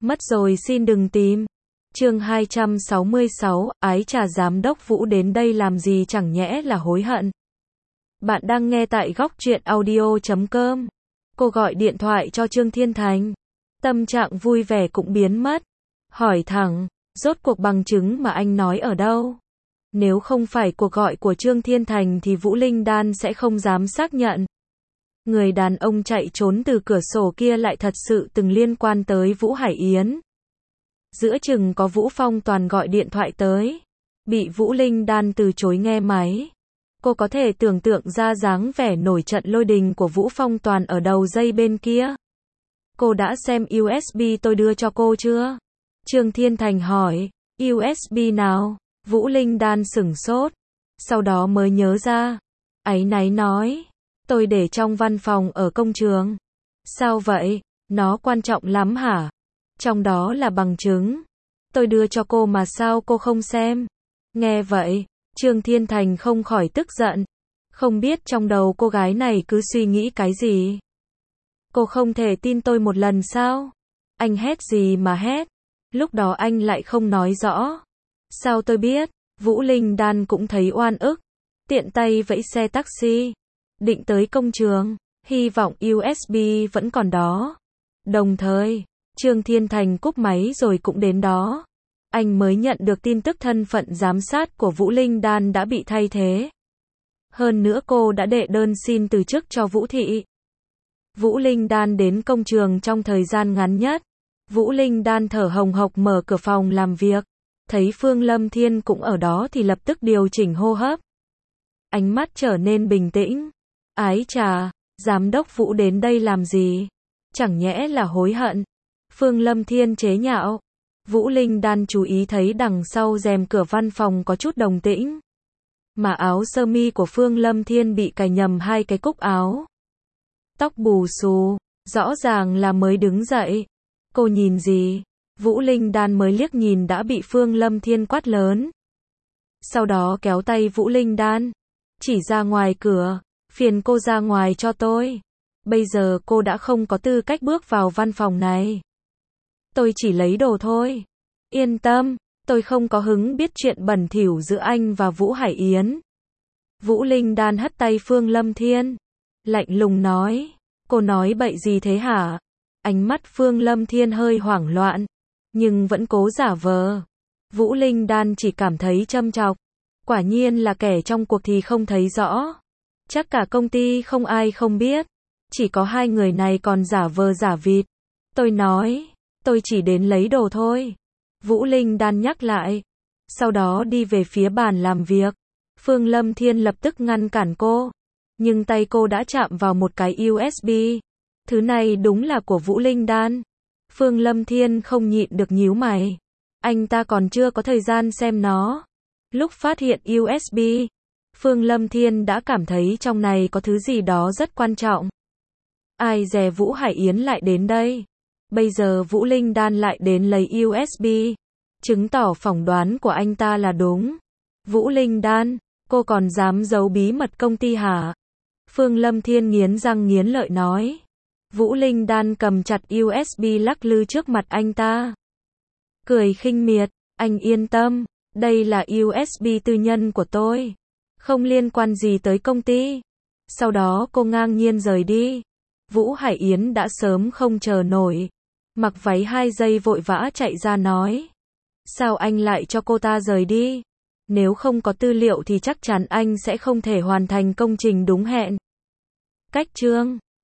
Mất rồi xin đừng tìm. Chương 266, ái chà giám đốc Vũ đến đây làm gì chẳng nhẽ là hối hận. Bạn đang nghe tại góc truyện audio.com. Cô gọi điện thoại cho Trương Thiên Thành. Tâm trạng vui vẻ cũng biến mất. Hỏi thẳng, rốt cuộc bằng chứng mà anh nói ở đâu? Nếu không phải cuộc gọi của Trương Thiên Thành thì Vũ Linh Đan sẽ không dám xác nhận. Người đàn ông chạy trốn từ cửa sổ kia lại thật sự từng liên quan tới Vũ Hải Yến. Giữa chừng có Vũ Phong Toàn gọi điện thoại tới. Bị Vũ Linh Đan từ chối nghe máy. Cô có thể tưởng tượng ra dáng vẻ nổi trận lôi đình của Vũ Phong Toàn ở đầu dây bên kia. Cô đã xem USB tôi đưa cho cô chưa? Trương Thiên Thành hỏi. USB nào? Vũ Linh Đan sửng sốt. Sau đó mới nhớ ra. Áy náy nói. Tôi để trong văn phòng ở công trường. Sao vậy? Nó quan trọng lắm hả? Trong đó là bằng chứng. Tôi đưa cho cô mà sao cô không xem? Nghe vậy, Trương Thiên Thành không khỏi tức giận. Không biết trong đầu cô gái này cứ suy nghĩ cái gì. Cô không thể tin tôi một lần sao? Anh hét gì mà hét? Lúc đó anh lại không nói rõ. Sao tôi biết? Vũ Linh Đan cũng thấy oan ức. Tiện tay vẫy xe taxi. Định tới công trường. Hy vọng USB vẫn còn đó. Đồng thời, Trương Thiên Thành cúp máy rồi cũng đến đó. Anh mới nhận được tin tức thân phận giám sát của Vũ Linh Đan đã bị thay thế. Hơn nữa cô đã đệ đơn xin từ chức cho Vũ Thị. Vũ Linh Đan đến công trường trong thời gian ngắn nhất. Vũ Linh Đan thở hồng hộc mở cửa phòng làm việc. Thấy Phương Lâm Thiên cũng ở đó thì lập tức điều chỉnh hô hấp. Ánh mắt trở nên bình tĩnh. Ái chà, giám đốc Vũ đến đây làm gì? Chẳng nhẽ là hối hận? Phương Lâm Thiên chế nhạo. Vũ Linh Đan chú ý thấy đằng sau rèm cửa văn phòng có chút đồng tĩnh. Mà áo sơ mi của Phương Lâm Thiên bị cài nhầm hai cái cúc áo. Tóc bù xù, rõ ràng là mới đứng dậy. Cô nhìn gì? Vũ Linh Đan mới liếc nhìn đã bị Phương Lâm Thiên quát lớn. Sau đó kéo tay Vũ Linh Đan. Chỉ ra ngoài cửa, phiền cô ra ngoài cho tôi. Bây giờ cô đã không có tư cách bước vào văn phòng này. Tôi chỉ lấy đồ thôi. Yên tâm, tôi không có hứng biết chuyện bẩn thỉu giữa anh và Vũ Hải Yến. Vũ Linh Đan hất tay Phương Lâm Thiên. Lạnh lùng nói. Cô nói bậy gì thế hả? Ánh mắt Phương Lâm Thiên hơi hoảng loạn. Nhưng vẫn cố giả vờ. Vũ Linh Đan chỉ cảm thấy châm chọc. Quả nhiên là kẻ trong cuộc thì không thấy rõ. Chắc cả công ty không ai không biết. Chỉ có hai người này còn giả vờ giả vịt. Tôi nói, tôi chỉ đến lấy đồ thôi. Vũ Linh Đan nhắc lại. Sau đó đi về phía bàn làm việc. Phương Lâm Thiên lập tức ngăn cản cô. Nhưng tay cô đã chạm vào một cái USB. Thứ này đúng là của Vũ Linh Đan. Phương Lâm Thiên không nhịn được nhíu mày. Anh ta còn chưa có thời gian xem nó. Lúc phát hiện USB, Phương Lâm Thiên đã cảm thấy trong này có thứ gì đó rất quan trọng. Ai dè Vũ Hải Yến lại đến đây. Bây giờ Vũ Linh Đan lại đến lấy USB. Chứng tỏ phỏng đoán của anh ta là đúng. Vũ Linh Đan, cô còn dám giấu bí mật công ty hả? Phương Lâm Thiên nghiến răng nghiến lợi nói. Vũ Linh Đan cầm chặt USB lắc lư trước mặt anh ta. Cười khinh miệt, anh yên tâm, đây là USB tư nhân của tôi. Không liên quan gì tới công ty. Sau đó cô ngang nhiên rời đi. Vũ Hải Yến đã sớm không chờ nổi. Mặc váy 2 giây vội vã chạy ra nói. Sao anh lại cho cô ta rời đi? Nếu không có tư liệu thì chắc chắn anh sẽ không thể hoàn thành công trình đúng hẹn. Cách chương